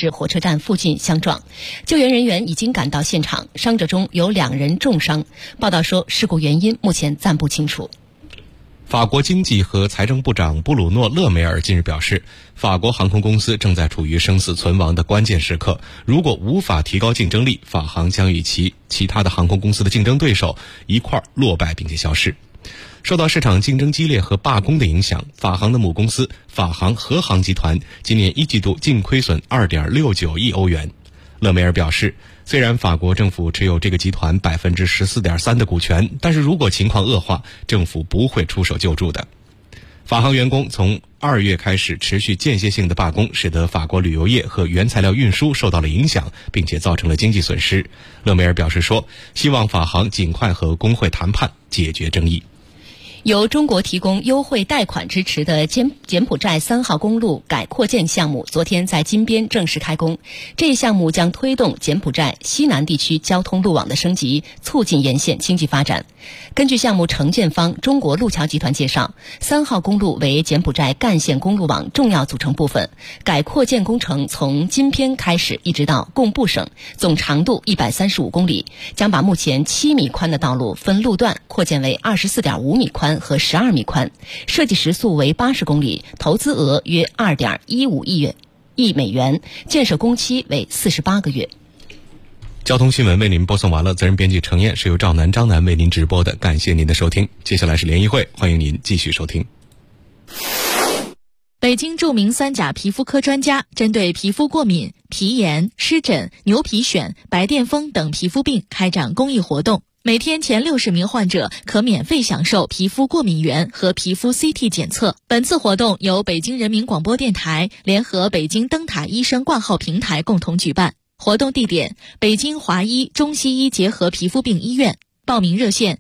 市火车站附近相撞，救援人员已经赶到现场，伤者中有2人重伤。报道说，事故原因目前暂不清楚。 法国经济和财政部长布鲁诺·勒梅尔近日表示，法国航空公司正在处于生死存亡的关键时刻，如果无法提高竞争力，法航将与其他的航空公司的竞争对手一块儿落败并且消失。受到市场竞争激烈和罢工的影响，法航的母公司法航和航集团今年1季度净亏损 2.69 亿欧元。勒梅尔表示，虽然法国政府持有这个集团 14.3% 的股权，但是如果情况恶化，政府不会出手救助的。法航员工从2月开始持续间歇性的罢工，使得法国旅游业和原材料运输受到了影响，并且造成了经济损失。勒梅尔表示说，希望法航尽快和工会谈判解决争议。 由中国提供优惠贷款支持的柬埔寨3号公路改扩建项目昨天在金边正式开工。这一项目将推动柬埔寨西南地区交通路网的升级，促进沿线经济发展。根据项目承建方中国路桥集团介绍，3号公路为柬埔寨干线公路网重要组成部分。改扩建工程从金边开始一直到贡布省，总长度135公里，将把目前7米宽的道路分路段扩建为24.5米宽和12米宽，设计时速为80公里，投资额约2.15亿美元，建设工期为48个月。 交通新闻为您播送完了，责任编辑程燕，是由赵楠、张楠为您直播的，感谢您的收听。接下来是联谊会，欢迎您继续收听。 北京著名3甲皮肤科专家针对皮肤过敏、皮炎、湿疹、牛皮癣、白癜风等皮肤病开展公益活动，每天前60名患者可免费享受皮肤过敏原和皮肤 CT 检测。本次活动由北京人民广播电台联合北京灯塔医生挂号平台共同举办。活动地点：北京华医中西医结合皮肤病医院。报名热线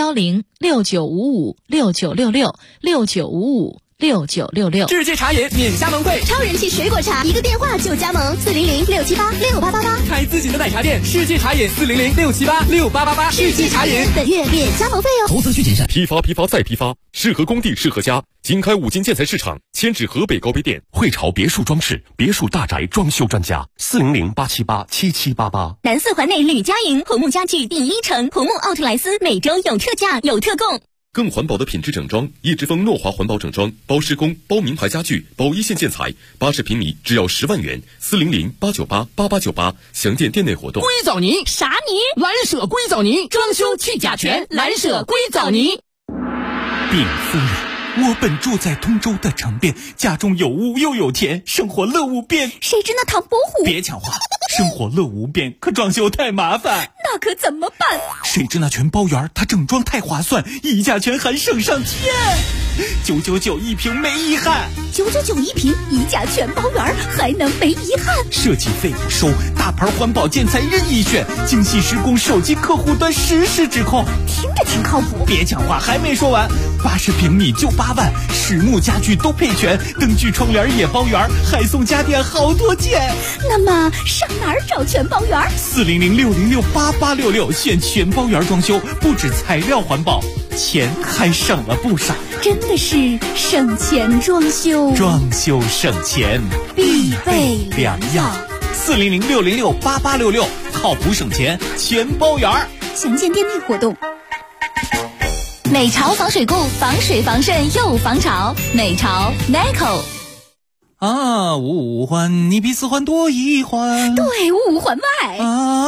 ：010-6955-6966，6955-6966。 世界茶饮免加盟费， 超人气水果茶，一个电话就加盟，400-678-6888。 开自己的奶茶店，世界茶饮400-678-6888。世界茶饮本月免加盟费哦。 投资需谨慎。批发再批发，适合工地适合家。经开5金建材市场，迁至河北高碑店。汇潮别墅装饰，别墅大宅装修专家，400-878-7788。 南4环内吕家营红木家具第1城，红木奥特莱斯每周有特价有特供。 更环保的品质整装，叶之峰诺华环保整装，包施工，包名牌家具，包1线建材，80平米只要10万元，400-898-8898。详见店内活动。 硅藻泥啥泥？ 蓝舍硅藻泥，装修去甲醛，蓝舍硅藻泥。 禀夫人，我本住在通州的城边，家中有屋又有田，生活乐无边。 谁知那唐伯虎？ 别抢话，生活乐无边，可装修太麻烦。 那可怎么办？ 谁知那全包园，它整装太划算，溢价权还省上天，999一平没遗憾。 999一平，溢价全包园，还能没遗憾？ 设计费不收，大牌环保建材任意选，精细施工，手机客户端实时指控， 听着挺靠谱。 别抢话，还没说完，80平米就8万，实木家具都配全，灯具窗帘也包圆，还送家电好多件。 那么上哪儿找全包园 ？400-606-8866，选全包园装修，不止材料环保，钱还省了不少。 真的是省钱装修， 装修省钱必备良药。 400-606-8866，靠谱省钱全包园。 详见店内活动。美潮防水固，防水防渗又防潮。美潮 NICO。 五环你比4环多1环， 对，5环外。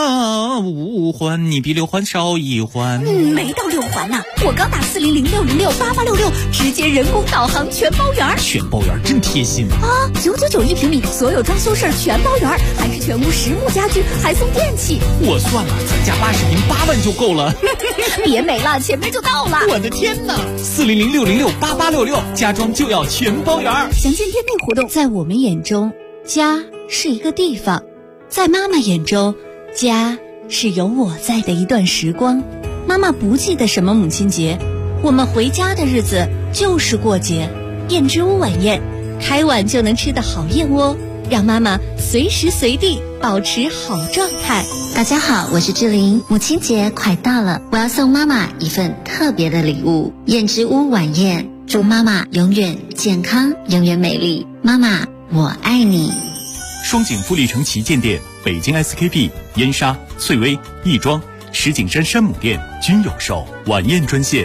5环你比6环少1环。 没到6环呢，我刚打400-606-8866，直接人工导航全包圆。 全包圆真贴心 ！999一平米，所有装修事儿全包圆，还是全屋实木家具，还送电器。 我算了，咱家80平8万就够了。 别美了，前面就到了。 我的天哪！400-606-8866，家装就要全包圆。 详见店内活动。 在我们眼中，家是一个地方；在妈妈眼中，家是有我在的一段时光。妈妈不记得什么母亲节，我们回家的日子就是过节。燕之屋晚宴，开碗就能吃的好燕窝，让妈妈随时随地保持好状态。 大家好，我是志玲。母亲节快到了，我要送妈妈一份特别的礼物——燕之屋晚宴。祝妈妈永远健康，永远美丽。妈妈，我爱你。 双井富力城旗舰店、北京 SKP、燕莎、翠微、亦庄、石景山山姆店均有售。晚宴专线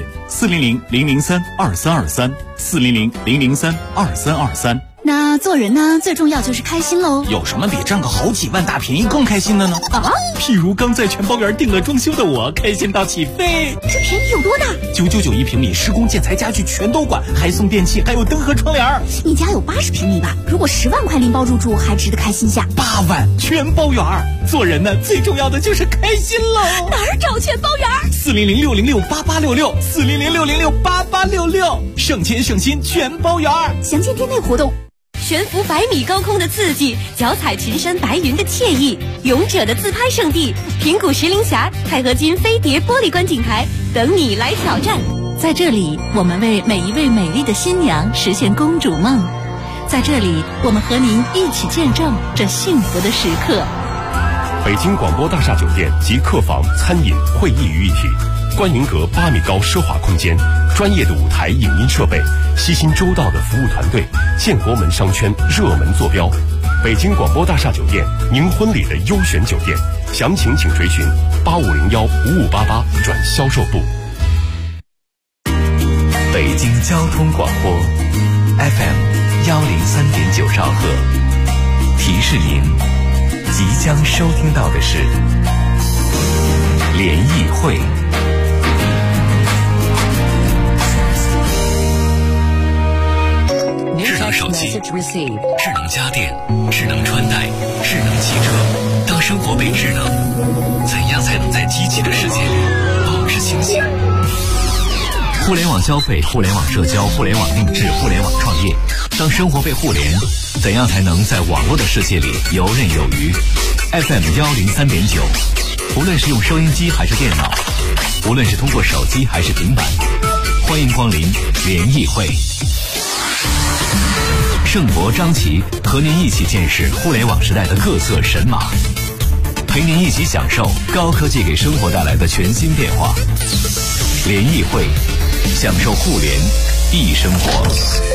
400-003-2323，400-003-2323。 那做人呢，最重要就是开心喽。 有什么比挣个好几万大便宜更开心的呢？ 啊， 譬如刚在全包园定了装修的我，开心到起飞。 这便宜有多大 ？999平米，施工建材家具全都管，还送电器，还有灯和窗帘。 你家有80平米吧？如果10万块拎包入住，还值得开心下。 8万全包园。做人呢，最重要的就是开心喽。 哪儿找全包园 ？400-606-8866，400-606-8866，省钱省心全包园。 详见店内活动。 悬浮100米高空的刺激，脚踩群山白云的惬意，勇者的自拍圣地平谷石林峡钛合金飞碟玻璃观景台等你来挑战。 在这里，我们为每一位美丽的新娘实现公主梦。在这里，我们和您一起见证这幸福的时刻。 北京广播大厦酒店及客房、餐饮、会议于一体，观云阁8米高奢华空间，专业的舞台影音设备，悉心周到的服务团队，建国门商圈热门坐标。北京广播大厦酒店，您婚礼的优选酒店，详情请垂询8501-5588转销售部。 北京交通广播 FM103.9兆赫，提示您即将收听到的是联谊会。智能手机、智能家电、智能穿戴、智能汽车，当生活被智能，怎样才能在机器的世界里保持清醒？互联网消费、互联网社交、互联网定制、互联网创业，当生活被互联，怎样才能在网络的世界里游刃有余？ FM103.9，无论是用收音机还是电脑，无论是通过手机还是平板，欢迎光临联谊会。盛博、张琪和您一起见识互联网时代的各色神马，陪您一起享受高科技给生活带来的全新变化。联谊会，享受互联易生活。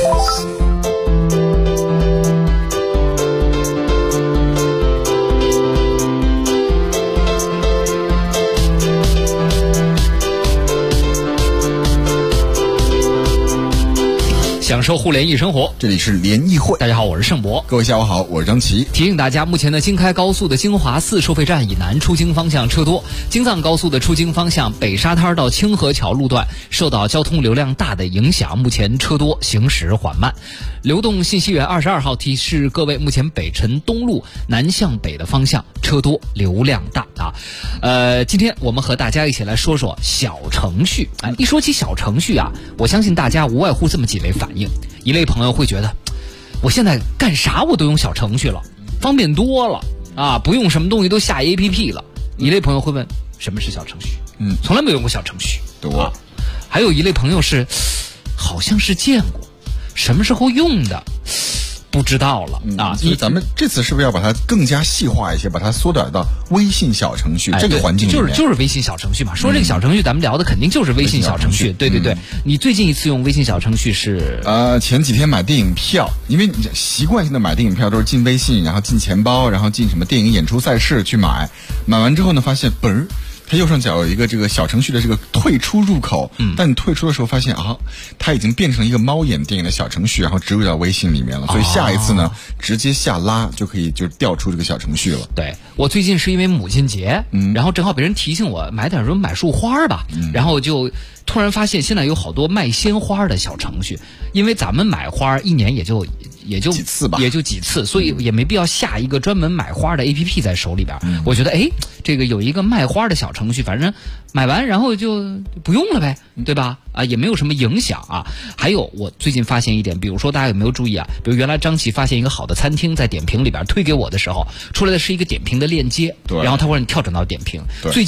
享受互联易生活， 这里是联谊会。 大家好，我是盛博。 各位下午好，我是张琪。 提醒大家，目前的京开高速的京华4收费站以南出京方向车多，京藏高速的出京方向北沙滩到清河桥路段受到交通流量大的影响，目前车多，行驶缓慢。流动信息源22号提示各位，目前北辰东路南向北的方向车多，流量大啊。今天我们和大家一起来说说小程序。一说起小程序啊，我相信大家无外乎这么几类反应。一类朋友会觉得，我现在干啥我都用小程序了，方便多了啊，不用什么东西都下 APP 了。一类朋友会问，什么是小程序？从来没用过小程序。 多。 还有一类朋友是，好像是见过，什么时候用的不知道了啊。 所以咱们这次是不是要把它更加细化一些，把它缩短到微信小程序这个环境里面？ 就是微信小程序嘛。说这个小程序，咱们聊的肯定就是微信小程序。对对对，你最近一次用微信小程序是？ 前几天买电影票，因为习惯性的买电影票都是进微信，然后进钱包，然后进什么电影演出赛事去买。买完之后呢，发现它右上角有一个这个小程序的这个退出入口，但你退出的时候发现它已经变成一个猫眼电影的小程序，然后植入到微信里面了。所以下一次呢，直接下拉就可以就调出这个小程序了。 对，我最近是因为母亲节，然后正好别人提醒我买点什么买束花吧，然后就突然发现现在有好多卖鲜花的小程序，因为咱们买花一年也就几次吧， 也就几次，所以也没必要下一个专门买花的 APP 在手里边。我觉得这个有一个卖花的小程序，反正买完然后就不用了呗，对吧？也没有什么影响啊。还有我最近发现一点，比如说大家有没有注意啊？比如原来张琪发现一个好的餐厅在点评里边推给我的时候，出来的是一个点评的链接，然后他会让你跳转到点评。最近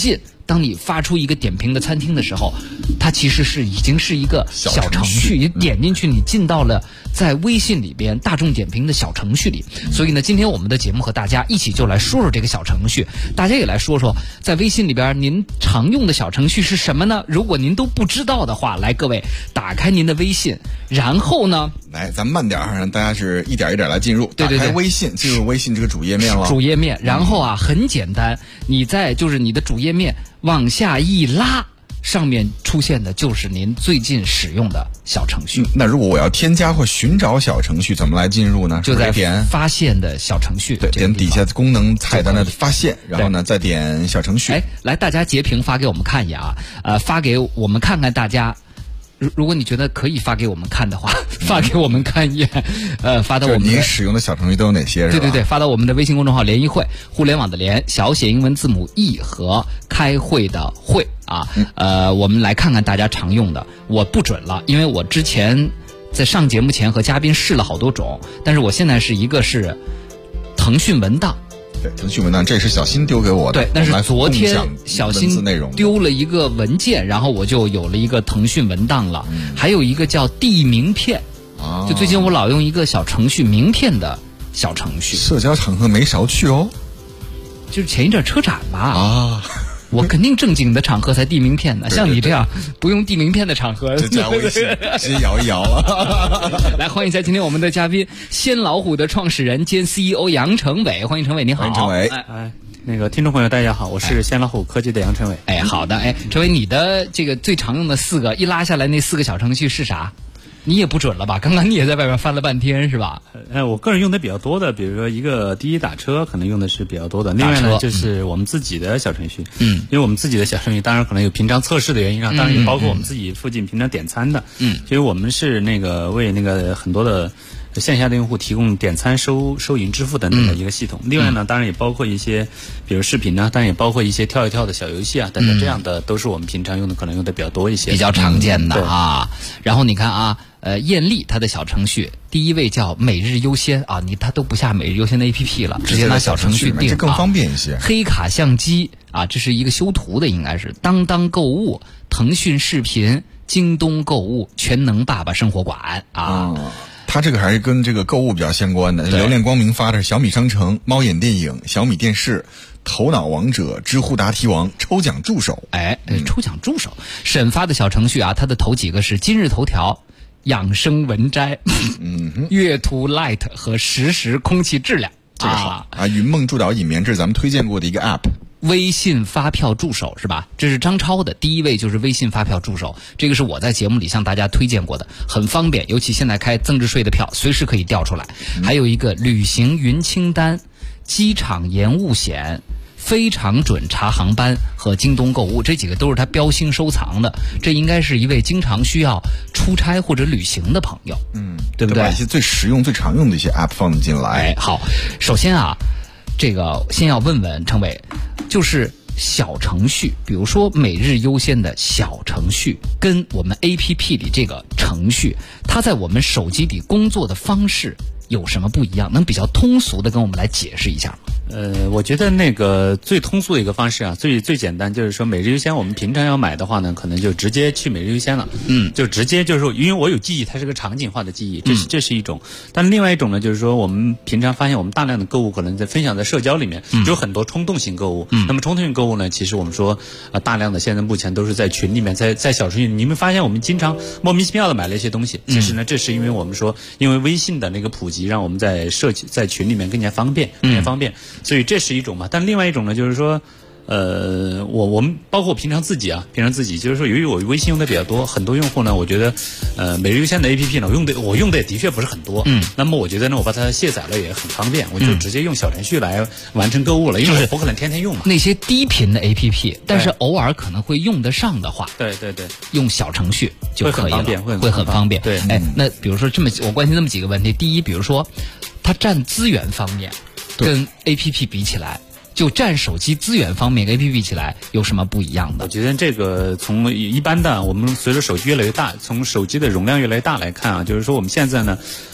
当你发出一个点评的餐厅的时候，它其实是已经是一个小程序，你点进去，你进到了在微信里边大众点评的小程序里。所以呢，今天我们的节目和大家一起就来说说这个小程序，大家也来说说在微信里边您常用的小程序是什么呢？如果您都不知道的话，来各位打开您的微信，然后呢， 来咱们慢点让大家是一点一点来进入。 对对对， 打开微信，进入微信这个主页面了。 主页面，然后啊，很简单，你在就是你的主页面往下一拉，上面出现的就是您最近使用的小程序。 那如果我要添加或寻找小程序，怎么来进入呢？ 就在点发现的小程序， 对，点底下功能菜单的发现，然后呢再点小程序。 哎，来大家截屏发给我们看一眼啊，发给我们看看大家。如果你觉得可以发给我们看的话，发给我们看一眼，发到我们您使用的小程序都有哪些？是吧？ 对对对，发到我们的微信公众号“联谊会”，互联网的联，小写英文字母 E 和开会的会啊。我们来看看大家常用的。我不准了，因为我之前在上节目前和嘉宾试了好多种，但是我现在是一个是腾讯文档。 对，腾讯文档，这是小新丢给我的。 对，但是昨天小新丢了一个文件，然后我就有了一个腾讯文档了。还有一个叫地名片，就最近我老用一个小程序名片的小程序。 社交场合没少去哦， 就是前一阵车展吧。 啊。 我肯定正经的场合才递名片呢，像你这样不用递名片的场合， 就加微信，直接摇一摇了。 来，欢迎一下今天我们的嘉宾，鲜老虎的创始人兼 CEO 杨成伟，欢迎成伟，你好。 欢迎成伟。 那个听众朋友大家好，我是鲜老虎科技的杨成伟。 哎，好的，哎，成伟，你的这个最常用的4个，一拉下来那4个小程序是啥？你也不准了吧？刚刚你也在外边翻了半天是吧？ 我个人用的比较多的，比如说一个滴滴打车，可能用的是比较多的。另外呢，就是我们自己的小程序。因为我们自己的小程序，当然可能有平常测试的原因啊，当然也包括我们自己附近平常点餐的。因为我们是那个为那个很多的线下的用户提供点餐、收银、支付等等的一个系统。另外呢，当然也包括一些，比如视频呢，当然也包括一些跳一跳的小游戏啊等等，这样的都是我们平常用的，可能用的比较多一些， 比较常见的啊。然后你看啊。艳丽它的小程序第一位叫每日优先啊，他都不下每日优先的 APP 了，直接拿小程序订， 这更方便一些。 黑卡相机啊，这是一个修图的，应该是当当购物、腾讯视频、京东购物、全能爸爸生活馆啊。 它这个还是跟这个购物比较相关的。留恋光明发的是小米商城、猫眼电影、小米电视、头脑王者、知乎答题王、抽奖助手。 抽奖助手。沈发的小程序啊，它的头几个是今日头条、养生文摘、阅图 Light 和实时空气质量。 这个好啊！云梦助导隐眠，这是咱们推荐过的一个 App。 微信发票助手是吧？这是张超的第一位，就是微信发票助手。这个是我在节目里向大家推荐过的，很方便，尤其现在开增值税的票，随时可以调出来。还有一个旅行云清单、机场延误险、非常准查航班和京东购物，这几个都是他标星收藏的。这应该是一位经常需要出差或者旅行的朋友，对不对？ 把一些最实用、最常用的一些 App 放进来。 好，首先啊，这个先要问问程伟，就是小程序，比如说每日优先的小程序，跟我们 APP 里这个程序，它在我们手机里工作的方式有什么不一样？能比较通俗的跟我们来解释一下吗？ 我觉得那个最通俗的一个方式啊，最简单，就是说每日优先我们平常要买的话呢，可能就直接去每日优先了。就直接就是说，因为我有记忆，它是个场景化的记忆，这是一种。但另外一种呢，就是说我们平常发现我们大量的购物可能在分享在社交里面，有很多冲动型购物。那么冲动型购物呢，其实我们说大量的现在目前都是在群里面，在小程序，你们发现我们经常莫名其妙的买了一些东西。其实呢，这是因为我们说，因为微信的那个普及，让我们在群里面更加方便，所以这是一种嘛。但另外一种呢，就是说，我们包括我平常自己就是说，由于我微信用的比较多，很多用户呢，我觉得，每日优先的 APP 呢，我用的也的确不是很多。那么我觉得呢，我把它卸载了也很方便，我就直接用小程序来完成购物了，因为我不可能天天用嘛。 那些低频的 APP， 但是偶尔可能会用得上的话， 对， 用小程序就可以了， 会很方便。 对， 那比如说我关心这么几个问题，第一，比如说它占资源方面跟 APP 比起来，就占手机资源方面跟 APP 比起来有什么不一样的？ 我觉得这个从一般的我们随着手机越来越大，从手机的容量越来越大来看啊，就是说我们现在呢，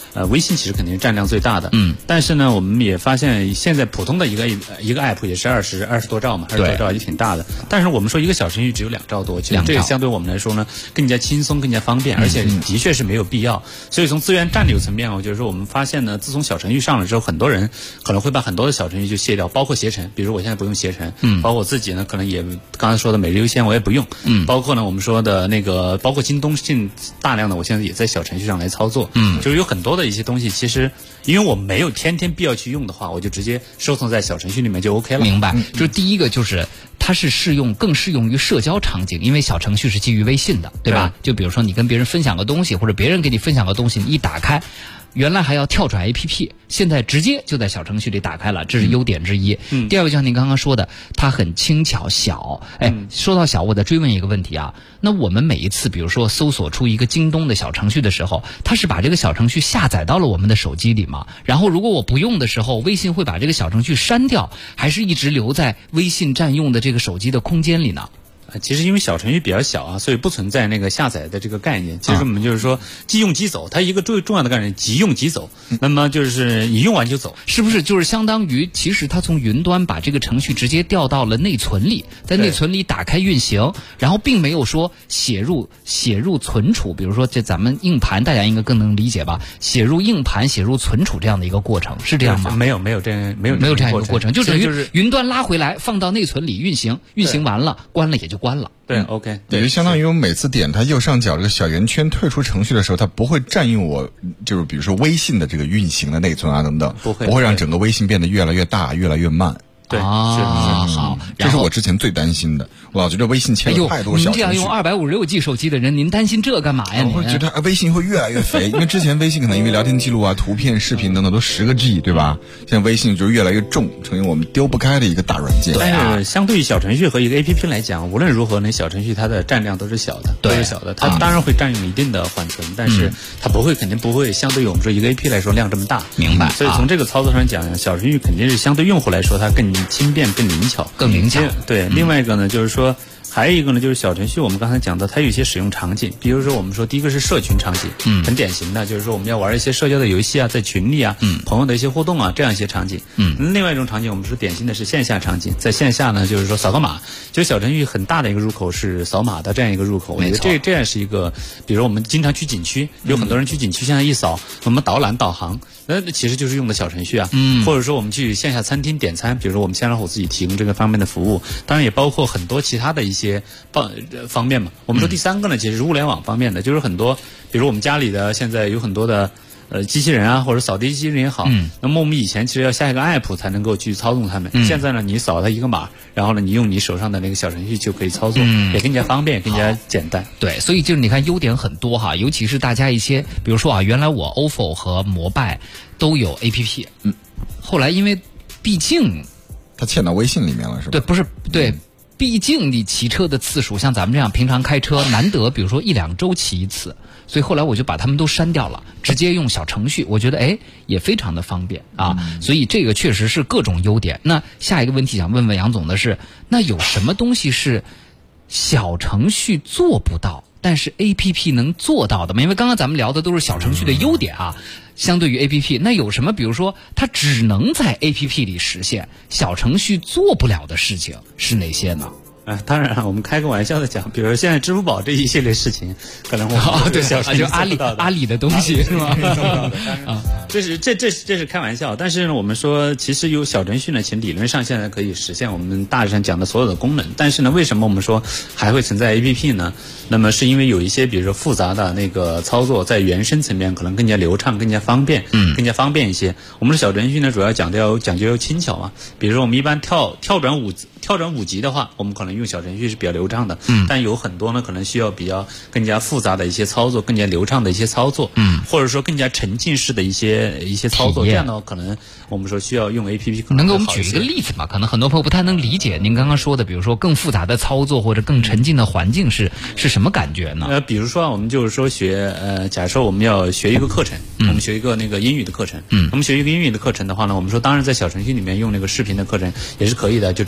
微信其实肯定是占量最大的。但是呢，我们也发现现在普通的一个 app 也是20多兆嘛，20多兆也挺大的。但是我们说一个小程序只有2兆多，其实这个相对我们来说呢更加轻松、更加方便，而且的确是没有必要。所以从资源占有层面，我就是说我们发现呢，自从小程序上了之后，很多人可能会把很多的小程序就卸掉，包括携程，比如我现在不用携程，包括我自己呢，可能也刚才说的每日优先我也不用，包括呢我们说的那个，包括京东大量的我现在也在小程序上来操作，就是有很多的一些东西，其实因为我没有天天必要去用的话，我就直接收藏在小程序里面就 OK 了。 明白，就是第一个就是它是更适用于社交场景，因为小程序是基于微信的，对吧？就比如说你跟别人分享个东西，或者别人给你分享个东西，你一打开，原来还要跳转 APP， 现在直接就在小程序里打开了，这是优点之一。第二个就像您刚刚说的，它很轻巧小。说到小，我再追问一个问题啊，那我们每一次比如说搜索出一个京东的小程序的时候，它是把这个小程序下载到了我们的手机里吗？然后如果我不用的时候，微信会把这个小程序删掉，还是一直留在微信占用的这个手机的空间里呢？ 其实因为小程序比较小啊，所以不存在那个下载的这个概念。其实我们就是说即用即走，它一个最重要的概念即用即走。那么就是你用完就走， 是不是就是相当于其实它从云端把这个程序直接调到了内存里，在内存里打开运行，然后并没有说写入存储，比如说这咱们硬盘大家应该更能理解吧，写入硬盘写入存储这样的一个过程，是这样吗？ 没有这样一个过程，就等于云端拉回来放到内存里运行完了关了也就关了。 对 ，OK， 也就相当于我每次点它右上角这个小圆圈退出程序的时候，它不会占用我就是比如说微信的这个运行的内存啊等等，不会让整个微信变得越来越大、越来越慢。 对， 好， 这是我之前最担心的。我老觉得微信欠了太多小程序。 您这样用256G 手机的人，您担心这干嘛呀？ 我会觉得微信会越来越肥，因为之前微信可能因为聊天记录啊、图片、视频等等都10个G， 对吧？现在微信就是越来越重，成为我们丢不开的一个大软件。 但是相对于小程序和一个 APP 来讲，无论如何呢，小程序它的占量都是小的，都是小的。它当然会占用一定的缓存，但是它肯定不会相对于我们说一个 APP 来说量这么大。 明白。 所以从这个操作上讲，小程序肯定是相对用户来说它更轻便、更灵巧。对，另外一个呢，就是说还有一个呢，就是小程序我们刚才讲到它有一些使用场景，比如说我们说第一个是社群场景，很典型的就是说我们要玩一些社交的游戏啊，在群里啊，朋友的一些互动啊，这样一些场景。另外一种场景我们说典型的是线下场景，在线下呢就是说扫个码，就小程序很大的一个入口是扫码的这样一个入口，我觉得这样是一个，比如我们经常去景区，有很多人去景区现在一扫我们导航，那其实就是用的小程序啊，或者说我们去线下餐厅点餐，比如说我们鲜老虎自己提供这个方面的服务，当然也包括很多其他的一些方面嘛。我们说第三个呢，其实是物联网方面的，就是很多，比如我们家里的现在有很多的机器人啊，或者扫地机器人也好，那么我们以前其实要下一个 app 才能够去操纵它们，现在呢，你扫它一个码，然后呢，你用你手上的那个小程序就可以操作，也更加方便，更加简单。 对，所以就是你看优点很多哈，尤其是大家一些，比如说啊，原来我 ofo 和摩拜都有 app，后来因为毕竟它嵌到微信里面了，是吧？ 对，不是对。毕竟你骑车的次数，像咱们这样平常开车，难得比如说1-2周骑一次，所以后来我就把它们都删掉了，直接用小程序，我觉得也非常的方便啊。所以这个确实是各种优点。那下一个问题想问问杨总的是，那有什么东西是小程序做不到，但是 APP 能做到的吗？因为刚刚咱们聊的都是小程序的优点啊，相对于 APP， 那有什么比如说它只能在 APP 里实现，小程序做不了的事情是哪些呢？ 当然我们开个玩笑的讲，比如现在支付宝这一系列事情，可能我们对小程序就阿里的东西是吗？ 这是开玩笑，但是呢，我们说其实有小程序呢，其实理论上现在可以实现我们大致上讲的所有的功能，但是呢，为什么我们说还会存在 APP 呢？那么是因为有一些比如说复杂的那个操作在原生层面可能更加流畅、更加方便，更加方便一些。我们的小程序呢，主要讲究轻巧嘛，比如说我们一般跳转5级的话，我们可能用小程序是比较流畅的，但有很多呢可能需要比较更加复杂的一些操作，更加流畅的一些操作，或者说更加沉浸式的一些操作，这样的话可能我们说需要用 APP 可能能给我们举一个例子吗？可能很多朋友不太能理解您刚刚说的，比如说更复杂的操作或者更沉浸的环境是什么感觉呢？ 比如说我们就是说假设我们要学一个课程，我们学一个那个英语的课程，我们学一个英语的课程的话呢，我们说当然在小程序里面用那个视频的课程也是可以的，就直播的视频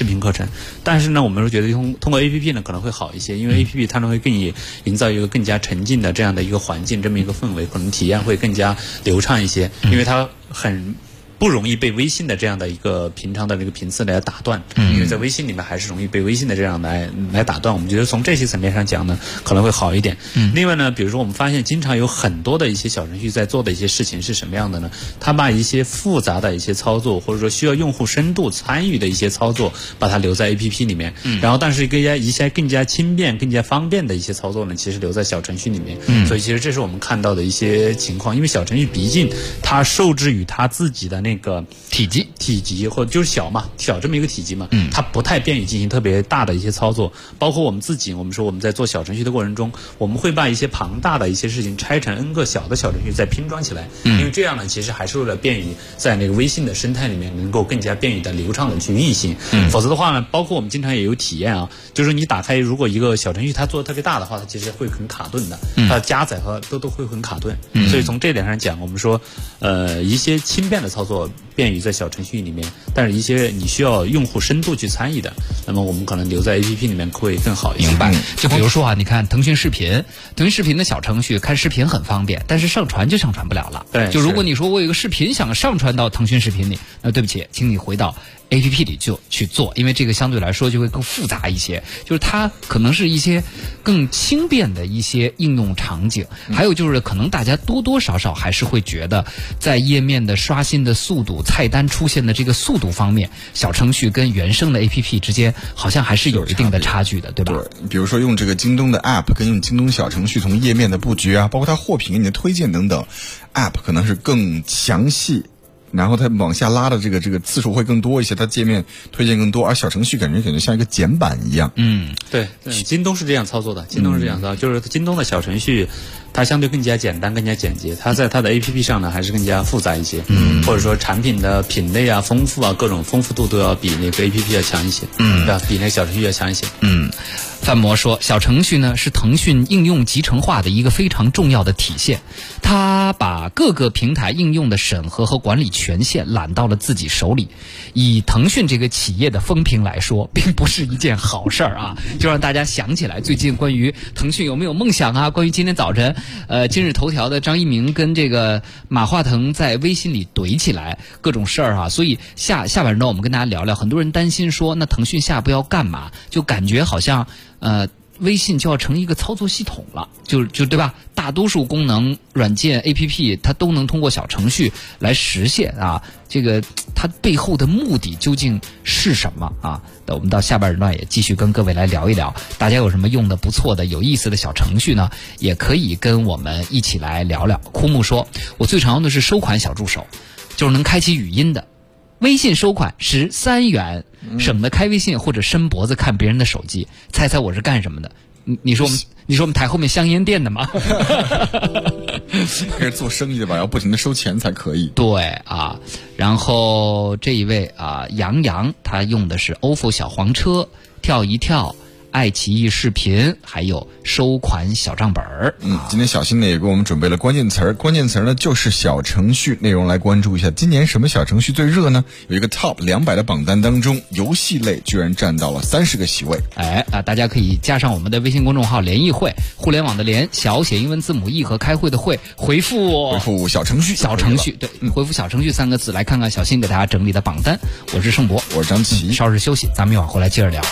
频课程。但是呢，我们是觉得通过 APP 呢可能会好一些，因为 APP 它呢会更营造一个更加沉浸的这样的一个环境，这么一个氛围，可能体验会更加流畅一些，因为它很不容易被微信的这样的一个平常的这个频次来打断，因为在微信里面还是容易被微信的这样来打断。我们觉得从这些层面上讲呢，可能会好一点。另外呢，比如说我们发现经常有很多的一些小程序在做的一些事情是什么样的呢？它把一些复杂的一些操作，或者说需要用户深度参与的一些操作，把它留在 APP 里面，然后但是一些更加轻便、更加方便的一些操作呢，其实留在小程序里面。所以其实这是我们看到的一些情况，因为小程序毕竟它受制于它自己的那个体积或者就是小这么一个体积嘛，它不太便于进行特别大的一些操作。包括我们自己，我们说我们在做小程序的过程中，我们会把一些庞大的一些事情拆成 N 个小的小程序再拼装起来，因为这样呢，其实还是为了便于在那个微信的生态里面能够更加便于的流畅的去运行。否则的话呢，包括我们经常也有体验啊，就是你打开如果一个小程序它做的特别大的话，它其实会很卡顿的，它的加载和都会很卡顿。所以从这点上讲，我们说一些轻便的操作便于在小程序里面，但是一些你需要用户深度去参与的，那么我们可能留在 APP 里面会更好一些。 明白。就比如说啊，你看腾讯视频的小程序看视频很方便，但是上传就上传不了了。 对， 就如果你说我有个视频想上传到腾讯视频里，那对不起，请你回到APP 里就去做，因为这个相对来说就会更复杂一些，就是它可能是一些更轻便的一些应用场景，还有就是可能大家多多少少还是会觉得在页面的刷新的速度、菜单出现的这个速度方面，小程序跟原生的 APP 之间好像还是有一定的差距的，对吧？ 对，比如说用这个京东的 App 跟用京东小程序，从页面的布局啊，包括它货品给你的推荐等等 ，App 可能是更详细。然后它往下拉的这个次数会更多一些，它界面推荐更多，而小程序感觉像一个简版一样。 对，京东是这样操作的，就是京东的小程序，它相对更加简单、更加简洁，它在它的 APP 上呢还是更加复杂一些，或者说产品的品类啊、丰富啊、各种丰富度都要比那个 APP 要强一些，对吧？比那个小程序要强一些。 范魔说，小程序呢是腾讯应用集成化的一个非常重要的体现，它把各个平台应用的审核和管理权限揽到了自己手里。以腾讯这个企业的风评来说，并不是一件好事儿啊，就让大家想起来最近关于腾讯有没有梦想啊，关于今天早晨今日头条的张一鸣跟这个马化腾在微信里怼起来各种事儿啊，所以下半段我们跟大家聊聊，很多人担心说那腾讯下一步要干嘛，就感觉好像微信就要成一个操作系统了，就对吧？大多数功能软件 APP 它都能通过小程序来实现啊，这个它背后的目的究竟是什么啊？那我们到下半段也继续跟各位来聊一聊，大家有什么用的不错的有意思的小程序呢？也可以跟我们一起来聊聊。枯木说，我最常用的是收款小助手，就是能开启语音的。微信收款13元，省得开微信或者伸脖子看别人的手机。猜猜我是干什么的？你说我们台后面香烟店的吗？ 这是做生意的吧？要不停的收钱才可以。 对啊，然后这一位啊，杨洋他用的是 OFO 小黄车、跳一跳、爱奇艺视频，还有收款小账本儿。 今天小新呢也给我们准备了关键词儿呢就是小程序，内容来关注一下。今年什么小程序最热呢？有一个 Top 200的榜单当中，游戏类居然占到了30个席位。 大家可以加上我们的微信公众号联谊会，互联网的联，小写英文字母 E 和开会的会，回复小程序， 对，回复小程序3个字来看看小新给大家整理的榜单。我是盛博， 我是张琪， 稍事休息，咱们一会儿回来接着聊。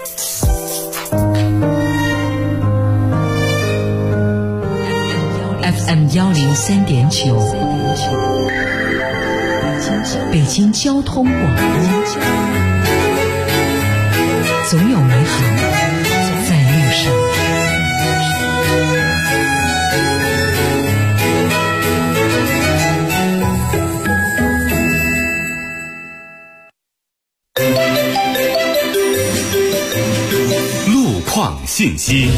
FM 103.9，北京交通广播，总有美好在路上。 路况信息。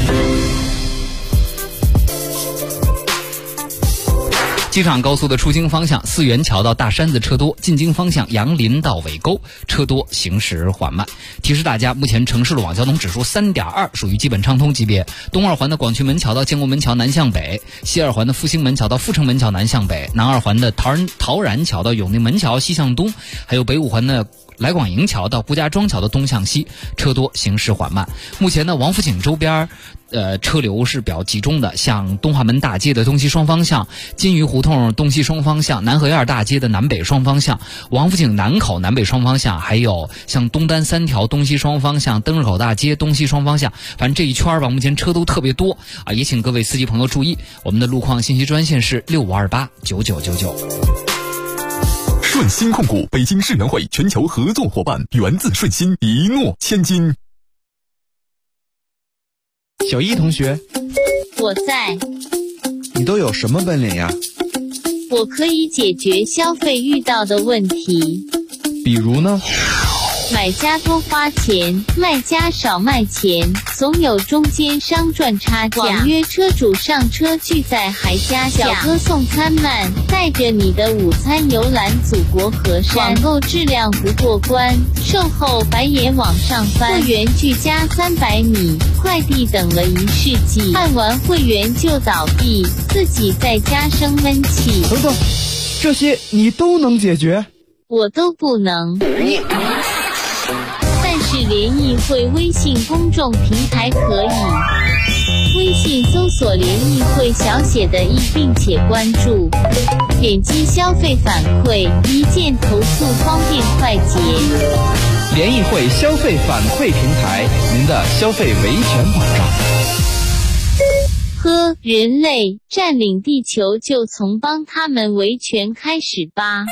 机场高速的出京方向四元桥到大山子车多，进京方向杨林到尾沟车多，行驶缓慢。提示大家，目前城市路网交通指数3.2，属于基本畅通级别。东二环的广渠门桥到建国门桥南向北，西二环的复兴门桥到阜成门桥南向北，南二环的陶然桥到永定门桥西向东，还有北五环的来广营桥到顾家庄桥的东向西车多，行驶缓慢。目前呢，王府井周边车流是比较集中的，像东华门大街的东西双方向、金鱼胡同东西双方向、南河沿大街的南北双方向、王府井南口南北双方向，还有像东单3条东西双方向、灯市口大街东西双方向，反正这一圈吧，目前车都特别多啊！也请各位司机朋友注意，我们的路况信息专线是65289999。 顺鑫控股北京世能会全球合作伙伴，源自顺鑫，一诺千金。 小易同学， 我在。 你都有什么本领呀？ 我可以解决消费遇到的问题。 比如呢？ 买家多花钱，卖家少卖钱，总有中间商赚差价。网约车主上车拒载还加价，小哥送餐慢，带着你的午餐游览祖国河山。网购质量不过关，售后白眼往上翻。会员距家300米，快递等了1世纪，办完会员就倒闭，自己在家生闷气。 等等，这些你都能解决？ 我都不能。但是联谊会微信公众平台可以，微信搜索联谊会小写的易并且关注，点击消费反馈，一键投诉，方便快捷。 联谊会消费反馈平台，您的消费维权保障。 呵，人类占领地球就从帮他们维权开始吧。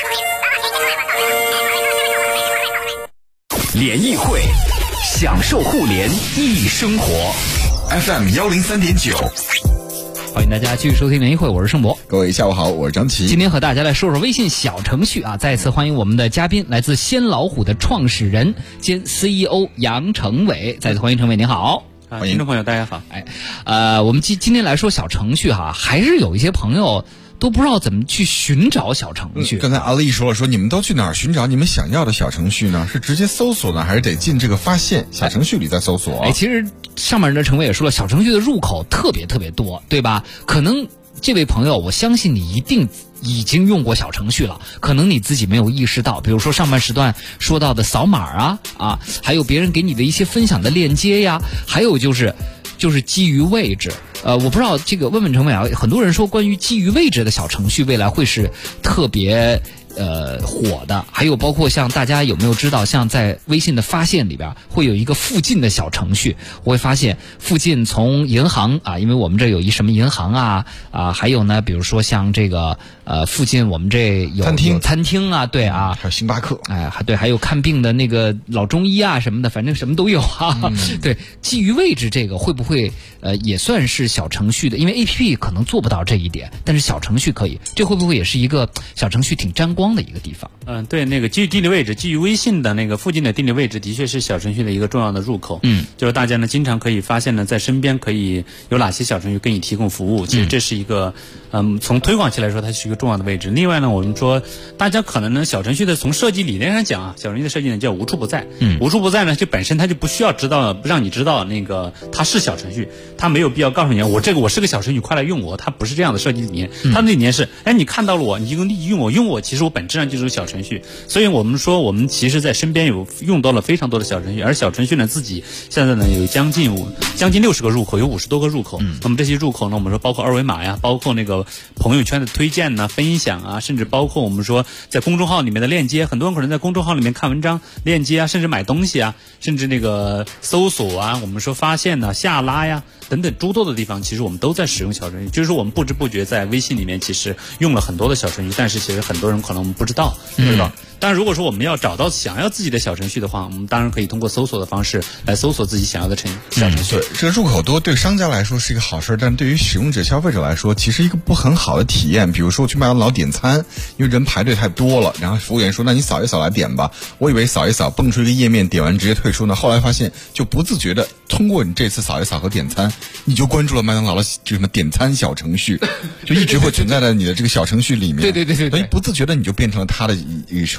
联谊会，享受互联易生活。FM 103.9， 欢迎大家继续收听联谊会，我是盛博。 各位下午好，我是张琪。 今天和大家来说说微信小程序啊，再次欢迎我们的嘉宾，来自鲜老虎的创始人兼 CEO 杨成伟。再次欢迎成伟，您好。 听众朋友大家好。 我们今天来说小程序哈，还是有一些朋友都不知道怎么去寻找小程序。 刚才阿丽说了，说你们都去哪儿寻找你们想要的小程序呢？是直接搜索呢，还是得进这个发现小程序里再搜索？ 其实上面的成伟也说了，小程序的入口特别多，对吧？可能这位朋友，我相信你一定已经用过小程序了，可能你自己没有意识到。比如说上半时段说到的扫码啊，还有别人给你的一些分享的链接呀，还有就是基于位置。我不知道这个问成伟啊，很多人说关于基于位置的小程序未来会是特别火的，还有包括像大家有没有知道，像在微信的发现里边会有一个附近的小程序，我会发现附近从银行啊，因为我们这有一什么银行啊，还有呢，比如说像这个附近我们这有餐厅啊，对啊， 还有星巴克， 还有看病的那个老中医啊什么的，反正什么都有啊。对，基于位置这个会不会也算是小程序的？因为 APP 可能做不到这一点，但是小程序可以，这会不会也是一个小程序挺沾光的一个地方？ 对，那个基于地理位置，基于微信的那个附近的地理位置，的确是小程序的一个重要的入口。就是大家呢经常可以发现呢，在身边可以有哪些小程序给你提供服务。其实这是一个从推广期来说，它是一个重要的位置。另外呢，我们说大家可能呢，小程序的从设计理念上讲啊，小程序的设计呢叫无处不在。无处不在呢，就本身它就不需要让你知道那个它是小程序，它没有必要告诉你我是个小程序，快来用我。它不是这样的设计理念，它的理念是，你看到了我，你就用我，其实我本质上就是个小程序。所以我们说，我们其实在身边有用到了非常多的小程序，而小程序呢自己现在呢有将近60个入口，有50多个入口。那么这些入口呢，我们说包括二维码呀，包括那个朋友圈的推荐呢、分享啊，甚至包括我们说在公众号里面的链接，很多人可能在公众号里面看文章、链接啊，甚至买东西啊，甚至那个搜索啊，我们说发现呢、下拉呀等等诸多的地方，其实我们都在使用小程序。就是说我们不知不觉在微信里面其实用了很多的小程序，但是其实很多人可能不知道，对吧？当然如果说我们要找到想要自己的小程序的话，我们当然可以通过搜索的方式来搜索自己想要的小程序。 对，这个入口多对商家来说是一个好事，但对于使用者消费者来说其实一个不很好的体验。比如说去麦当劳点餐，因为人排队太多了，然后服务员说那你扫一扫来点吧，我以为扫一扫蹦出一个页面，点完直接退出呢，后来发现就不自觉的通过你这次扫一扫和点餐，你就关注了麦当劳的这什么点餐小程序，就一直会存在在你的这个小程序里面。 对， 所以不自觉的你就变成了他的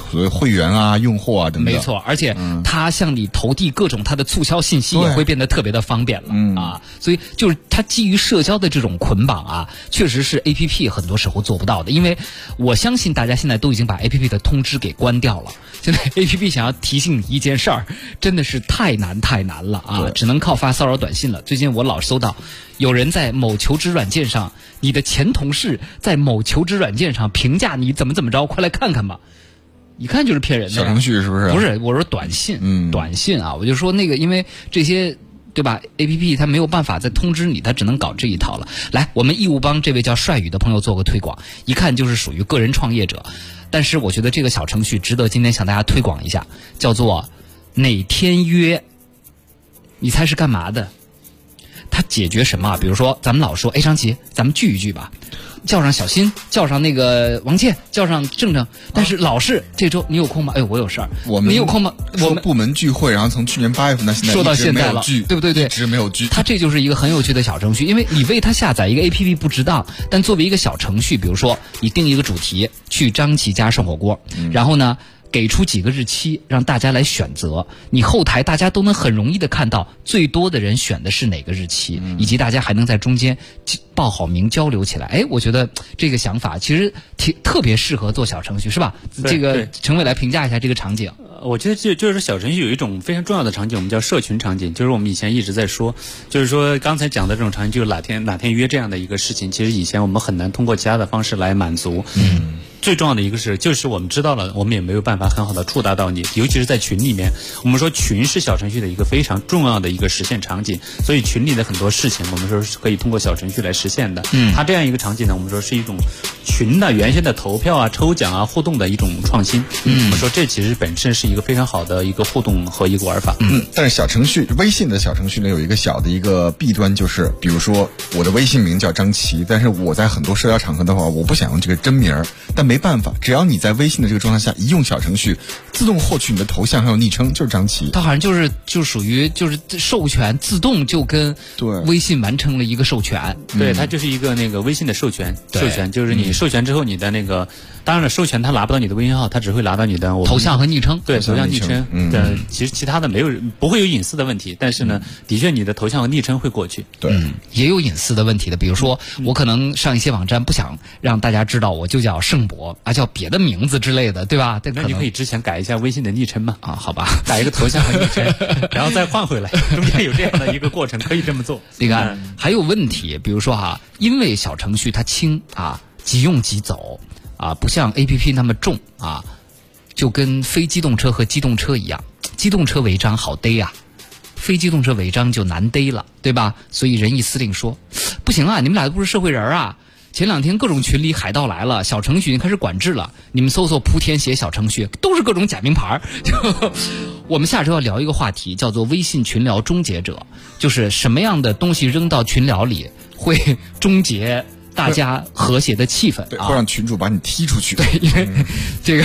所谓会员啊、用户啊等等。 没错，而且它向你投递各种它的促销信息也会变得特别的方便了啊。所以就是它基于社交的这种捆绑啊，确实是 APP 很多时候做不到的。因为我相信大家现在都已经把 APP 的通知给关掉了。现在 APP 想要提醒你一件事儿，真的是太难了啊！只能靠发骚扰短信了。最近我老搜到有人在某求职软件上，你的前同事在某求职软件上评价你怎么着，快来看看吧。一看就是骗人的。 小程序是不是？ 不是，我说短信，短信啊，我就说那个，因为这些对吧 ？APP 它没有办法再通知你，它只能搞这一套了。来，我们义务帮这位叫帅宇的朋友做个推广，一看就是属于个人创业者。但是我觉得这个小程序值得今天向大家推广一下，叫做哪天约。你猜是干嘛的？它解决什么？比如说咱们老说，张琪，咱们聚一聚吧，叫上小新，叫上那个王倩，叫上正正，但是老是这周你有空吗？我有事儿。你有空吗？ 我们部门聚会，然后从去年8月份到现在说到现在了，对不对？ 一直没有聚。 它这就是一个很有趣的小程序，因为你为它下载一个 APP 不值当，但作为一个小程序，比如说你定一个主题，去张琪家涮火锅，然后呢，给出几个日期让大家来选择，你后台大家都能很容易的看到最多的人选的是哪个日期，以及大家还能在中间报好名交流起来。我觉得这个想法其实特别适合做小程序，是吧？这个陈伟来评价一下这个场景。 我觉得就是小程序有一种非常重要的场景，我们叫社群场景，就是我们以前一直在说，就是说刚才讲的这种场景，就是哪天约这样的一个事情，其实以前我们很难通过其他的方式来满足。最重要的一个就是我们知道了，我们也没有办法很好的触达到你，尤其是在群里面。我们说群是小程序的一个非常重要的一个实现场景，所以群里的很多事情，我们说是可以通过小程序来实现的。它这样一个场景呢，我们说是一种群的原先的投票啊、抽奖啊、互动的一种创新。我们说这其实本身是一个非常好的一个互动和一个玩法。 但是小程序，微信的小程序呢，有一个小的一个弊端，就是比如说我的微信名叫张琪，但是我在很多社交场合的话，我不想用这个真名儿，但没办法，只要你在微信的这个状态下一用小程序，自动获取你的头像还有昵称，就是张琪。 它好像就属于就是授权自动就跟微信完成了一个授权。 对，它就是一个那个微信的授权，就是你授权之后，你的那个当然了，授权它拿不到你的微信号，它只会拿到你的头像和昵称。 对，头像昵称。其实其他的不会有隐私的问题，但是呢，的确你的头像和昵称会过去。 对， 也有隐私的问题的，比如说我可能上一些网站不想让大家知道我就叫盛博啊，叫别的名字之类的，对吧？ 那你可以之前改一下微信的昵称嘛？ 好吧， 改一个头像和昵称，然后再换回来，中间有这样的一个过程，可以这么做。 你看，还有问题，比如说因为小程序它轻即用即走不像 APP 那么重就跟非机动车和机动车一样，机动车违章好逮非机动车违章就难逮了，对吧？所以仁义司令说，不行你们俩都不是社会人前2天各种群里海盗来了，小程序开始管制了，你们搜莆田写小程序都是各种假名牌。我们下周要聊一个话题，叫做微信群聊终结者，就是什么样的东西扔到群聊里会终结大家和谐的气氛， 会让群主把你踢出去。 对，因为这个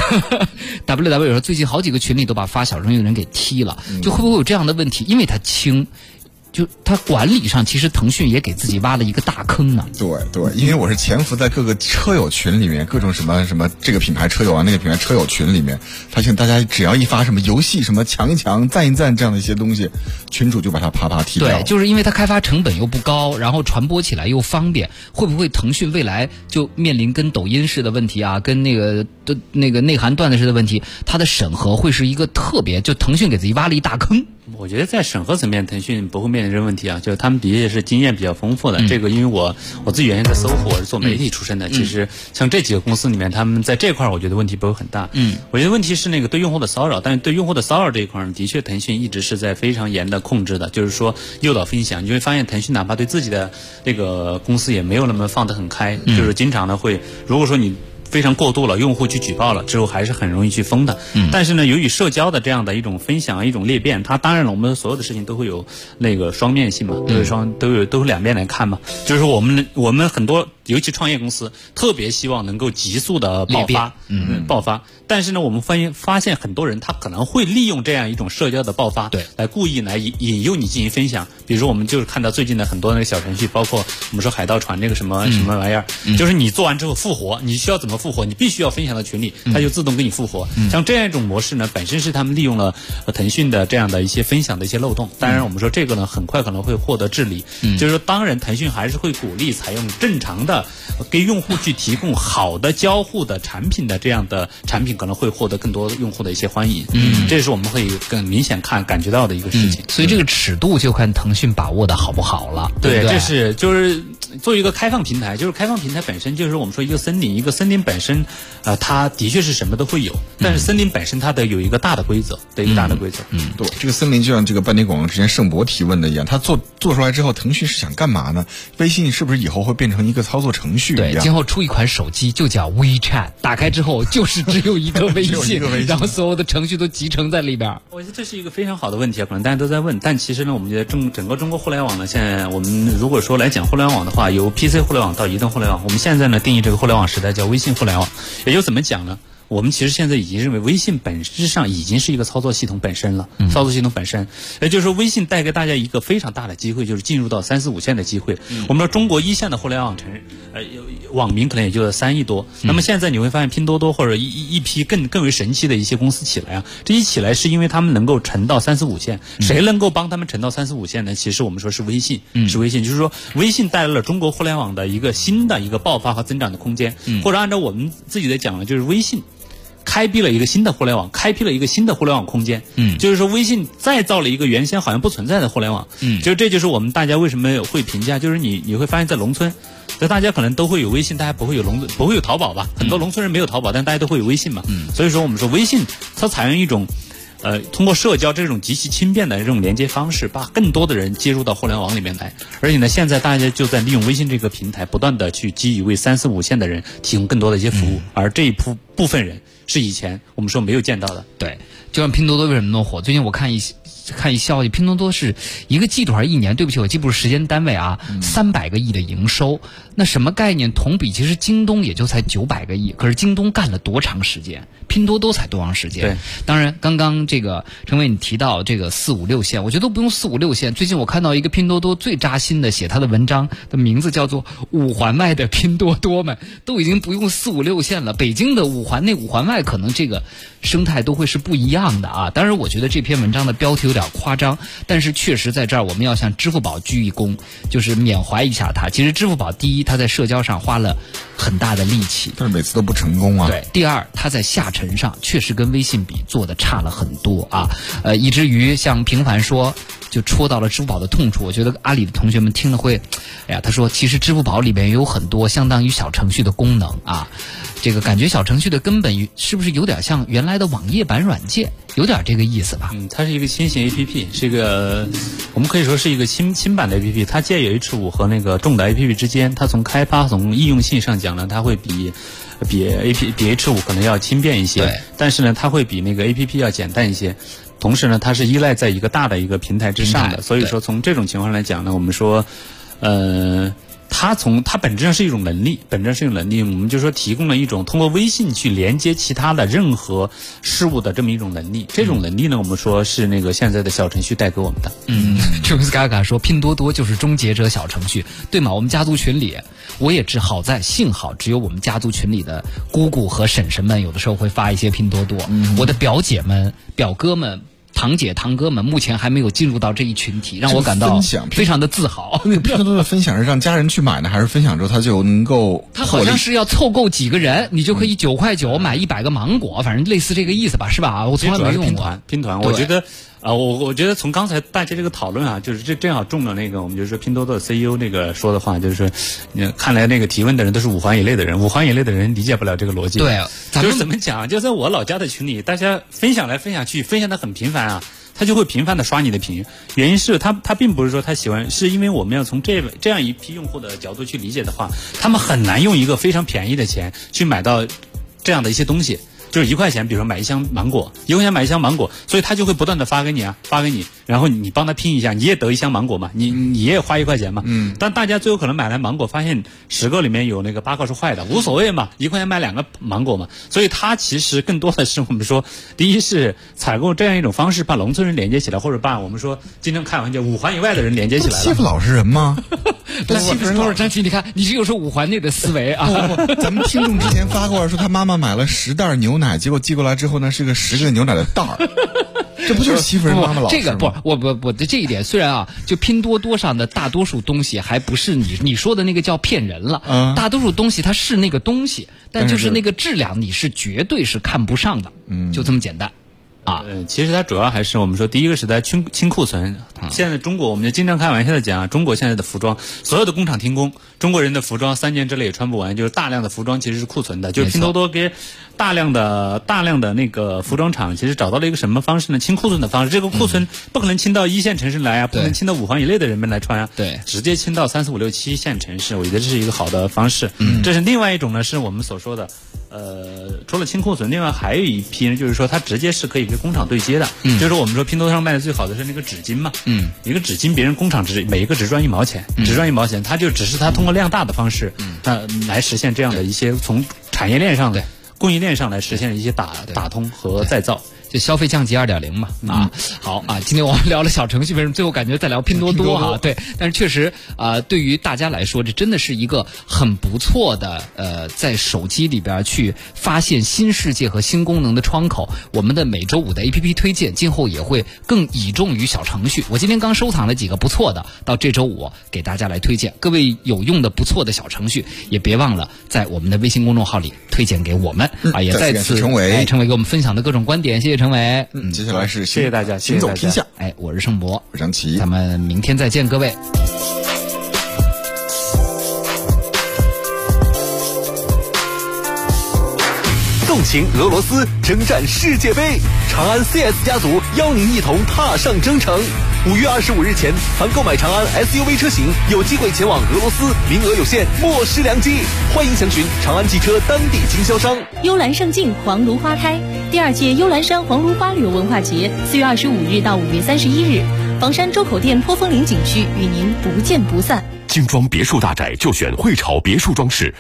WW 说最近好几个群里都把发小程序的人给踢了，就会不会有这样的问题？因为它轻。就它管理上，其实腾讯也给自己挖了一个大坑呢。 对，因为我是潜伏在各个车友群里面，各种什么这个品牌车友那个品牌车友群里面，发现大家只要一发什么游戏什么抢一抢、赞一赞这样的一些东西，群主就把它啪踢掉。 对，就是因为它开发成本又不高，然后传播起来又方便，会不会腾讯未来就面临跟抖音似的问题跟那个内涵段子似的问题，它的审核会是一个特别，就腾讯给自己挖了一大坑。 我觉得在审核层面，腾讯不会面临这个问题就是他们的确是经验比较丰富的。这个因为我自己原先在搜狐，我是做媒体出身的。其实像这几个公司里面，他们在这块我觉得问题不会很大。我觉得问题是那个对用户的骚扰，但是对用户的骚扰这一块的确腾讯一直是在非常严的控制的。就是说诱导分享，你会发现腾讯哪怕对自己的这个公司也没有那么放得很开，就是经常的会，如果说你非常过度了，用户去举报了之后还是很容易去封的。但是呢，由于社交的这样的一种分享、一种裂变，它当然了，我们所有的事情都会有那个双面性嘛，都是两边来看嘛。就是说我们很多尤其创业公司特别希望能够急速的爆发。但是呢，我们发现很多人他可能会利用这样一种社交的爆发， 对， 来故意来引诱你进行分享。比如说，我们就是看到最近的很多那个小程序，包括我们说海盗船这个什么玩意儿，就是你做完之后复活，你需要怎么复活？你必须要分享到群里，它就自动给你复活。像这样一种模式呢，本身是他们利用了腾讯的这样的一些分享的一些漏洞。当然，我们说这个呢，很快可能会获得治理。就是说，当然腾讯还是会鼓励采用正常的给用户去提供好的交互的产品的这样的产品，可能会获得更多用户的一些欢迎。这是我们会更明显感觉到的一个事情。 所以这个尺度就看腾讯把握的好不好了。 对，这是就是作为一个开放平台，就是开放平台本身就是我们说一个森林本身，它的确是什么都会有，但是森林本身它得有一个大的规则，对， 对，这个森林就像这个半点广告之前盛博提问的一样，它做出来之后，腾讯是想干嘛呢？微信是不是以后会变成一个操作程序？ 对，今后出一款手机就叫 WeChat， 打开之后就是只有一个微信，然后所有的程序都集成在里边。 我觉得这是一个非常好的问题，可能大家都在问，但其实呢，我们觉得整个中国互联网呢，现在我们如果说来讲互联网的话，由 PC 互联网到移动互联网，我们现在呢定义这个互联网时代叫微信互联网，也就怎么讲呢？我们其实现在已经认为微信本质上已经是一个操作系统本身了，操作系统本身，也就是说微信带给大家一个非常大的机会，就是进入到3、4、5线的机会。我们说中国1线的互联网网民可能也就3亿多，那么现在你会发现拼多多或者一批更为神奇的一些公司起来啊，这一起来是因为他们能够沉到3、4、5线，谁能够帮他们沉到3、4、5线呢？其实我们说是微信，就是说微信带来了中国互联网的一个新的一个爆发和增长的空间，或者按照我们自己的讲呢，就是微信开辟了一个新的互联网，开辟了一个新的互联网空间。就是说微信再造了一个原先好像不存在的互联网。就这就是我们大家为什么会评价，就是你会发现在农村，就大家可能都会有微信，大家不会有淘宝吧？很多农村人没有淘宝，但大家都会有微信嘛。所以说我们说微信它采用一种通过社交这种极其轻便的这种连接方式，把更多的人接入到互联网里面来。而且呢，现在大家就在利用微信这个平台，不断的去给予为3、4、5线的人提供更多的一些服务，而这一部分人是以前我们说没有见到的。 对，就像拼多多为什么那么火？最近我看一消息，拼多多是一个季度还是1年？对不起，我记不住时间单位啊，300个亿的营收，那什么概念？同比其实京东也就才900个亿，可是京东干了多长时间？拼多多才多长时间？ 对， 当然，刚刚这个陈伟你提到这个4、5、6线，我觉得都不用4、5、6线。最近我看到一个拼多多最扎心的写他的文章的名字叫做“5环外的拼多多们都已经不用4、5、6线了”。北京的5环内、5环外可能这个生态都会是不一样的啊。当然，我觉得这篇文章的标题有点夸张，但是确实在这儿我们要向支付宝鞠一躬，就是缅怀一下它。其实支付宝第一，它在社交上花了很大的力气， 但是每次都不成功啊。 对，第二，它在下沉上确实跟微信比做的差了很多啊，以至于像平凡说就戳到了支付宝的痛处。我觉得阿里的同学们听了会，哎呀，他说其实支付宝里边有很多相当于小程序的功能啊，这个感觉小程序的根本是不是有点像原来的网页版软件，有点这个意思吧？ 它是一个新型 APP， 是一个我们可以说是一个轻版的 APP， 它介于 H5 和那个重的 APP 之间，它从开发从应用性上讲呢，它会比 H5 可能要轻便一些，但是呢，它会比那个 APP 要简单一些。同时呢，它是依赖在一个大的一个平台之上的，所以说从这种情况来讲呢，我们说，它本质上是一种能力，我们就说提供了一种通过微信去连接其他的任何事物的这么一种能力。这种能力呢，我们说是那个现在的小程序带给我们的。 就是嘎嘎说拼多多就是终结者小程序，对吗？我们家族群里，我也幸好只有我们家族群里的姑姑和婶婶们有的时候会发一些拼多多，我的表姐们、表哥们、堂姐堂哥们目前还没有进入到这一群体，让我感到非常的自豪。 拼多多的分享是让家人去买呢，还是分享之后他就能够？ 他好像是要凑够几个人，你就可以9块9买100个芒果，反正类似这个意思吧，是吧？我从来没用过拼团，我觉得。我觉得从刚才大家这个讨论啊，就是这正好中了那个我们就是说拼多多的 CEO 那个说的话，就是说，看来那个提问的人都是5环以内的人，5环以内的人理解不了这个逻辑。 对， 就是怎么讲？就在我老家的群里，大家分享来分享去，分享的很频繁啊，他就会频繁的刷你的屏。原因是他并不是说他喜欢，是因为我们要从这样一批用户的角度去理解的话，他们很难用一个非常便宜的钱去买到这样的一些东西。 就是1块钱，比如说买一箱芒果，1块钱买一箱芒果，所以他就会不断的发给你，然后你帮他拼一下，你也得1箱芒果嘛，你也花1块钱嘛。但大家最后可能买来芒果，发现10个里面有那个8个是坏的，无所谓嘛，1块钱买2个芒果嘛。所以它其实更多的是我们说，第一是采购这样一种方式把农村人连接起来，或者把我们说经常开玩笑5环以外的人连接起来了。 欺负老实人吗？ 不欺负多少张琪，你看你这个是5环内的思维啊。 咱们听众之前发过来说他妈妈买了10袋牛奶，结果寄过来之后呢是个10个牛奶的袋儿。这不就是欺负人妈妈老实吗？ 这个不，我的这一点虽然啊，就拼多多上的大多数东西还不是你说的那个叫骗人了，大多数东西它是那个东西，但就是那个质量你是绝对是看不上的，就这么简单。 其实它主要还是我们说，第一个是在清库存。现在中国我们就经常开玩笑的讲，中国现在的服装所有的工厂停工，中国人的服装3年之内也穿不完，就是大量的服装其实是库存的。就是拼多多给大量的那个服装厂其实找到了一个什么方式呢？清库存的方式。这个库存不可能清到1线城市来啊，不可能清到5环以内的人们来穿啊， 对， 直接清到3、4、5、6、7线城市，我觉得这是一个好的方式。这是另外一种呢，是我们所说的。除了清库存，另外还有一批呢，就是说它直接是可以跟工厂对接的，就是说我们说拼多多上卖的最好的是那个纸巾嘛，一个纸巾别人工厂每一个只赚1毛钱，只赚1毛钱，它就只是它通过量大的方式，来实现这样的一些从产业链上的供应链上来实现一些打通和再造。 就消费降级2.0嘛，好啊，今天我们聊了小程序，为什么最后感觉在聊拼多多哈？对，但是确实对于大家来说，这真的是一个很不错的在手机里边去发现新世界和新功能的窗口。我们的每周5的 APP 推荐，今后也会更倚重于小程序。我今天刚收藏了几个不错的，到这周5给大家来推荐。各位有用的不错的小程序，也别忘了在我们的微信公众号里推荐给我们也再次成为给我们分享的各种观点，谢谢成伟。 接下来是谢谢大家， 行走天下。 我是盛博， 我是张琪， 咱们明天再见，各位。 纵情俄罗斯，征战世界杯，长安 CS 家族邀您一同踏上征程。5月25日前，凡购买长安 SUV 车型，有机会前往俄罗斯，名额有限，莫失良机。欢迎详询长安汽车当地经销商。 幽兰胜境，黄芦花开。第2届幽兰山黄芦花旅游文化节4月25日到5月31日，房山周口店坡峰岭景区与您不见不散。 精装别墅大宅就选汇潮别墅装饰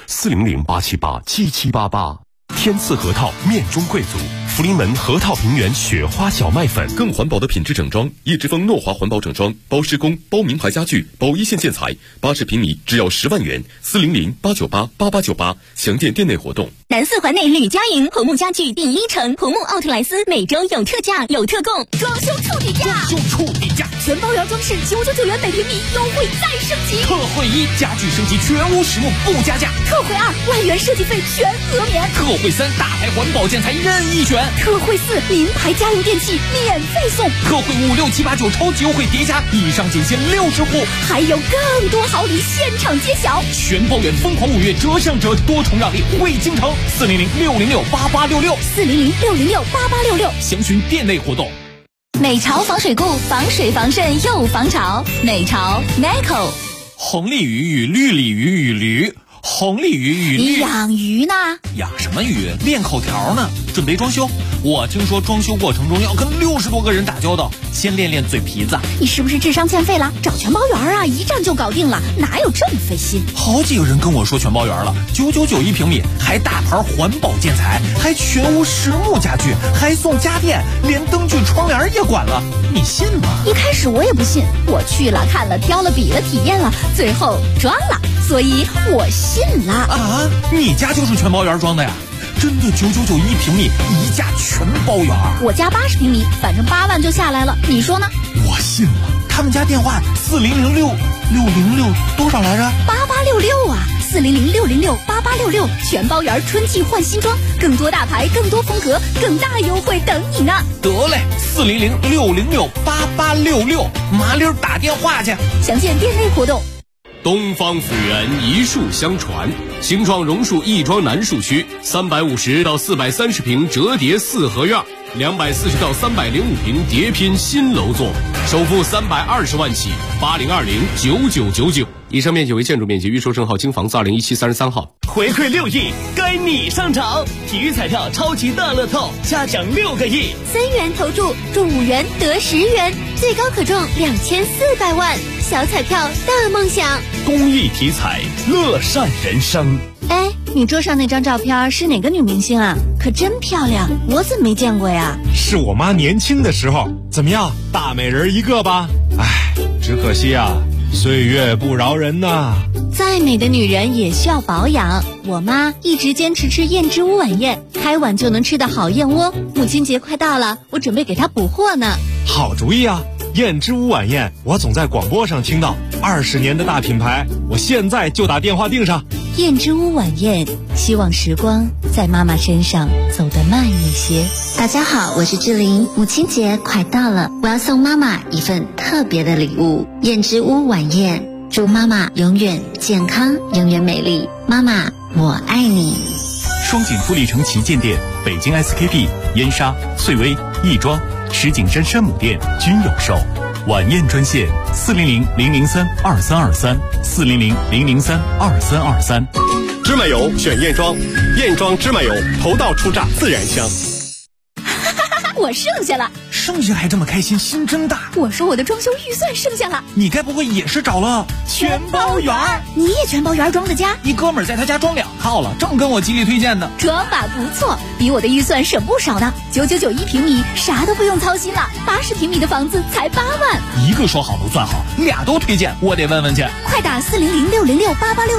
，400-878-7788。天赐核桃面中贵族，福临门核桃平原雪花小麦粉， 更环保的品质整装，叶之峰诺华环保整装，包施工，包名牌家具，包一线建材，80平米只要10万元，400-898-8898，详见店内活动。 南4环内吕家营红木家具第1城红木奥特莱斯每周有特价有特供，装修处底价，全包圆装饰999元每平米，优惠再升级。 特惠1，家具升级全屋实木不加价。 特惠2，万元设计费全额免。 特惠3，大牌环保建材任意选。 特惠4，名牌家用电器免费送。 特惠5、6、7、8、9超级优惠叠加，以上仅限60户， 还有更多好礼现场揭晓。 全包圆疯狂5月折上折，多重让利惠京城，400-606-8866，400-606-8866，详询店内活动。 美潮防水固，防水防渗又防潮。美潮 Neco。 红鲤鱼与绿鲤鱼与驴。红鲤鱼与你养鱼呢？ 养什么鱼？练口条呢。准备装修，我听说装修过程中要跟60多个人打交道，先练练嘴皮子。 你是不是智商欠费了？找全包园啊，一站就搞定了，哪有这么费心？ 好几个人跟我说全包园了，999一平米，还大牌环保建材，还全屋实木家具，还送家电，连灯具窗帘也管了，你信吗？ 一开始我也不信，我去了看了挑了比了体验了，最后装了，所以我信了啊！你家就是全包园装的呀？真的999一平米，一价全包园。 我家80平米，反正8万就下来了，你说呢？ 我信了。他们家电话4006606多少来着 ？8866啊，400668866，全包园春季换新装，更多大牌，更多风格，更大优惠等你呢。 得嘞，400668866，麻溜打电话去。 详见店内活动。 东方辅源一树相传，形状榕树亦庄南树区350到430平折叠4合院， 240到305平叠拼新楼座，首付320万起，80209999。以上面积为建筑面积，预售证号京房子2017 33号。 回馈6亿，该你上场！体育彩票超级大乐透，嘉奖6个亿 ，3元投注，中5元得10元，最高可中2400万。小彩票大梦想， 公益体彩，乐善人生。 哎，你桌上那张照片是哪个女明星啊？可真漂亮，我怎么没见过呀？ 是我妈年轻的时候。怎么样，大美人一个吧？哎，只可惜啊，岁月不饶人呐。 再美的女人也需要保养，我妈一直坚持吃燕之屋晚宴，开碗就能吃的好燕窝。母亲节快到了，我准备给她补货呢。 好主意啊！燕之屋晚宴，我总在广播上听到，20年的大品牌，我现在就打电话订上。 燕之屋晚宴，希望时光在妈妈身上走得慢一些。 大家好，我是志玲，母亲节快到了，我要送妈妈一份特别的礼物——燕之屋晚宴，祝妈妈永远健康，永远美丽。妈妈，我爱你。 双井富力城旗舰店、北京 SKP、燕莎、翠微、亦庄、石景山山姆店均有售。晚宴专线：400-003-2323，400-003-2323。 芝麻油选燕庄，燕庄芝麻油头道出榨自然香。 我剩下了， 剩下还这么开心，心真大。 我说我的装修预算剩下了， 你该不会也是找了全包园？你也全包园装的家？ 一哥们儿在他家装2套了，正跟我极力推荐呢。 这法不错，比我的预算省不少呢。9991平米，啥都不用操心了。80平米的房子才8万。 一个说好不算好，俩都推荐，我得问问去。 快打400-606-886。